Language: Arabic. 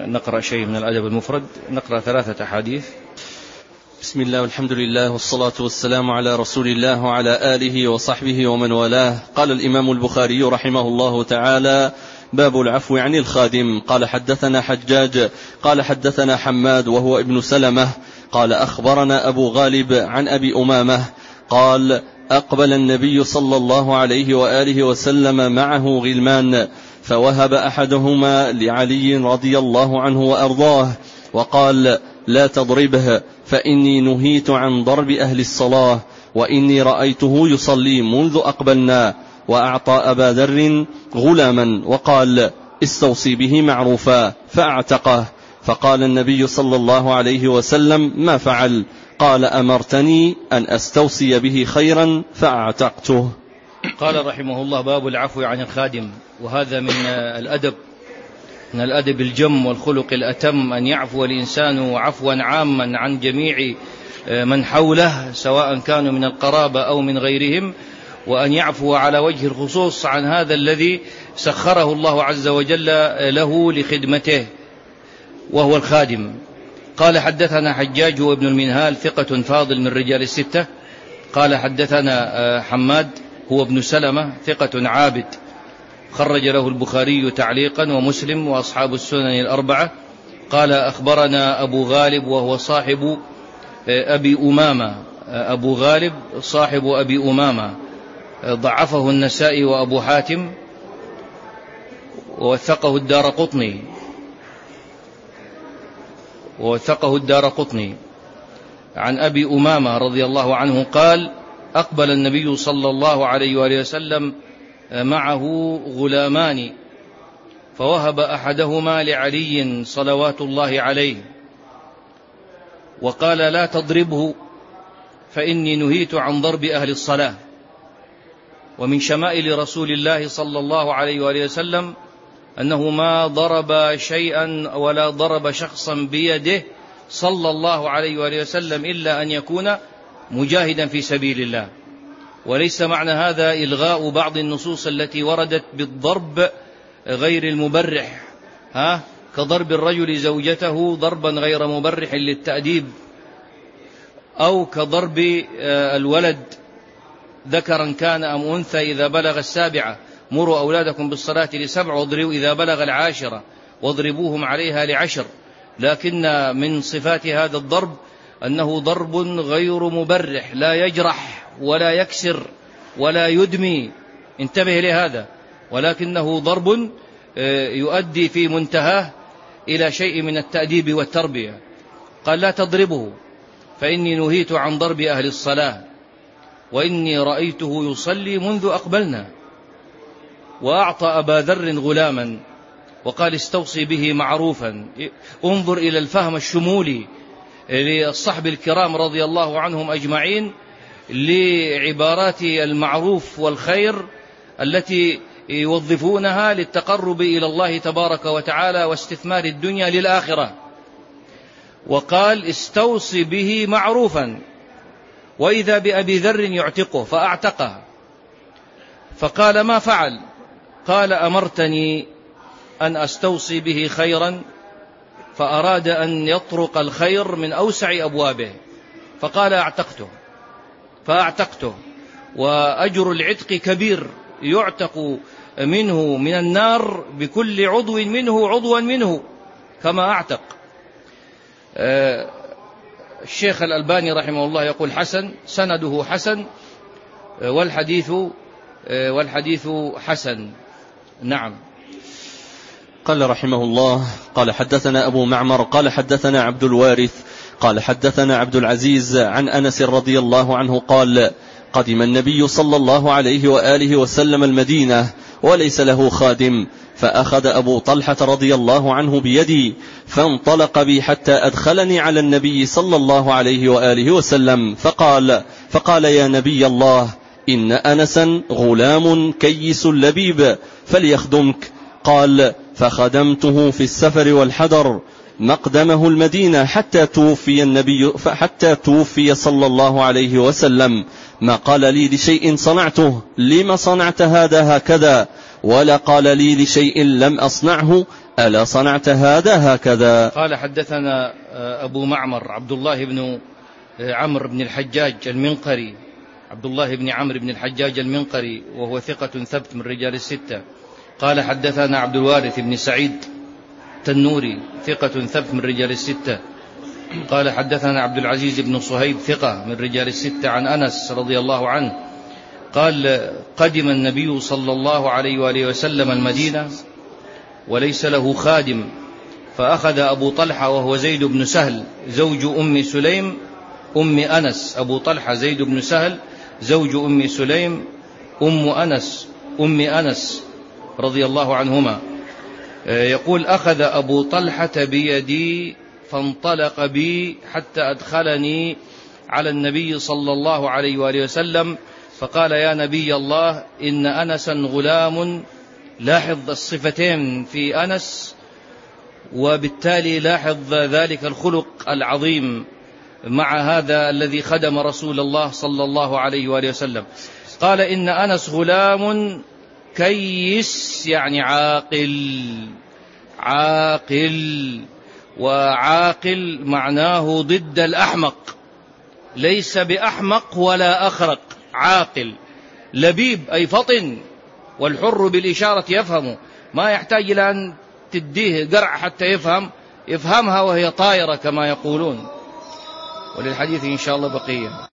نقرأ شيء من الأدب المفرد. نقرأ 3 أحاديث. بسم الله والحمد لله والصلاة والسلام على رسول الله وعلى آله وصحبه ومن والاه. قال الإمام البخاري رحمه الله تعالى: باب العفو عن الخادم. قال حدثنا حجاج قال حدثنا حماد وهو ابن سلمة قال أخبرنا أبو غالب عن أبي أمامة قال: أقبل النبي صلى الله عليه وآله وسلم معه غلمان، فوهب أحدهما لعلي رضي الله عنه وأرضاه، وقال: لا تضربه فإني نهيت عن ضرب أهل الصلاة، وإني رأيته يصلي منذ أقبلنا. وأعطى أبا ذر غلاما وقال: استوصي به معروفا، فأعتقه. فقال النبي صلى الله عليه وسلم: ما فعل؟ قال: أمرتني أن أستوصي به خيرا فأعتقته. قال رحمه الله: باب العفو عن الخادم. وهذا من الأدب الجم والخلق الأتم أن يعفو الإنسان عفوا عاما عن جميع من حوله سواء كانوا من القرابة أو من غيرهم، وأن يعفو على وجه الخصوص عن هذا الذي سخره الله عز وجل له لخدمته وهو الخادم. قال حدثنا حجاج وابن المنهال ثقة فاضل من رجال 6. قال حدثنا حماد هو ابن سلمة ثقة عابد خرج له البخاري تعليقا ومسلم وأصحاب السنن 4. قال أخبرنا أبو غالب وهو صاحب أبي أمامة. أبو غالب صاحب أبي أمامة ضعفه النسائي وأبو حاتم ووثقه الدارقطني عن أبي أمامة رضي الله عنه قال: أقبل النبي صلى الله عليه وآله وسلم معه غلامان، فوهب أحدهما لعلي صلوات الله عليه، وقال: لا تضربه فإني نهيت عن ضرب أهل الصلاة. ومن شمائل رسول الله صلى الله عليه وآله وسلم أنه ما ضرب شيئا ولا ضرب شخصا بيده صلى الله عليه وآله وسلم إلا أن يكون مجاهدا في سبيل الله. وليس معنى هذا إلغاء بعض النصوص التي وردت بالضرب غير المبرح، كضرب الرجل زوجته ضربا غير مبرح للتأديب، أو كضرب الولد ذكرا كان أم أنثى إذا بلغ 7. مروا أولادكم بالصلاة ل7 واضربوا إذا بلغ 10 واضربوهم عليها ل10. لكن من صفات هذا الضرب أنه ضرب غير مبرح، لا يجرح ولا يكسر ولا يدمي، انتبه لهذا، ولكنه ضرب يؤدي في منتهاه إلى شيء من التأديب والتربية. قال: لا تضربه فإني نهيت عن ضرب أهل الصلاة، وإني رأيته يصلي منذ أقبلنا. وأعطى أبا ذر غلاما وقال: استوصي به معروفا. انظر إلى الفهم الشمولي للصحب الكرام رضي الله عنهم أجمعين لعبارات المعروف والخير التي يوظفونها للتقرب إلى الله تبارك وتعالى واستثمار الدنيا للآخرة. وقال: استوصي به معروفا. وإذا بأبي ذر يعتقه فأعتقه. فقال: ما فعل؟ قال: أمرتني أن أستوصي به خيرا، فأراد أن يطرق الخير من أوسع أبوابه، فقال: فأعتقته. وأجر العتق كبير، يعتق منه من النار بكل عضوا منه كما أعتق. الشيخ الألباني رحمه الله يقول: حسن، سنده حسن، والحديث حسن. نعم. قال رحمه الله: قال حدثنا أبو معمر قال حدثنا عبد الوارث قال حدثنا عبد العزيز عن أنس رضي الله عنه قال: قدم النبي صلى الله عليه وآله وسلم المدينة وليس له خادم، فأخذ أبو طلحة رضي الله عنه بيدي فانطلق بي حتى أدخلني على النبي صلى الله عليه وآله وسلم، فقال: يا نبي الله، إن أنسا غلام كيس لبيب فليخدمك. قال: فخدمته في السفر والحضر مقدمه المدينة حتى توفي صلى الله عليه وسلم. ما قال لي لشيء صنعته: لما صنعت هذا هكذا؟ ولا قال لي لشيء لم أصنعه: ألا صنعت هذا هكذا؟ قال حدثنا أبو معمر عبد الله بن عمرو بن الحجاج المنقري، عبد الله بن عمرو بن الحجاج المنقري، وهو ثقة ثبت من رجال الستة. قال حدثنا عبد الوارث بن سعيد التنوري ثقة ثبت من رجال الستة. قال حدثنا عبد العزيز بن صهيب ثقة من رجال الستة عن أنس رضي الله عنه قال قدم النبي صلى الله عليه وآله وسلم المدينة وليس له خادم، فأخذ أبو طلحة وهو زيد بن سهل زوج أم سليم أم أنس، أبو طلحة زيد بن سهل زوج أم سليم أم أنس رضي الله عنهما، يقول أخذ أبو طلحة بيدي فانطلق بي حتى أدخلني على النبي صلى الله عليه وآله وسلم فقال يا نبي الله إن أنسا غلام. لاحظ الصفتين في أنس، وبالتالي لاحظ ذلك الخلق العظيم مع هذا الذي خدم رسول الله صلى الله عليه وآله وسلم. قال إن أنس غلام كيس، يعني عاقل، وعاقل معناه ضد الأحمق، ليس بأحمق ولا أخرق، عاقل. لبيب أي فطن، والحر بالإشارة يفهم، ما يحتاج إلى أن تديه قرع حتى يفهمها وهي طائرة كما يقولون. وللحديث إن شاء الله بقية.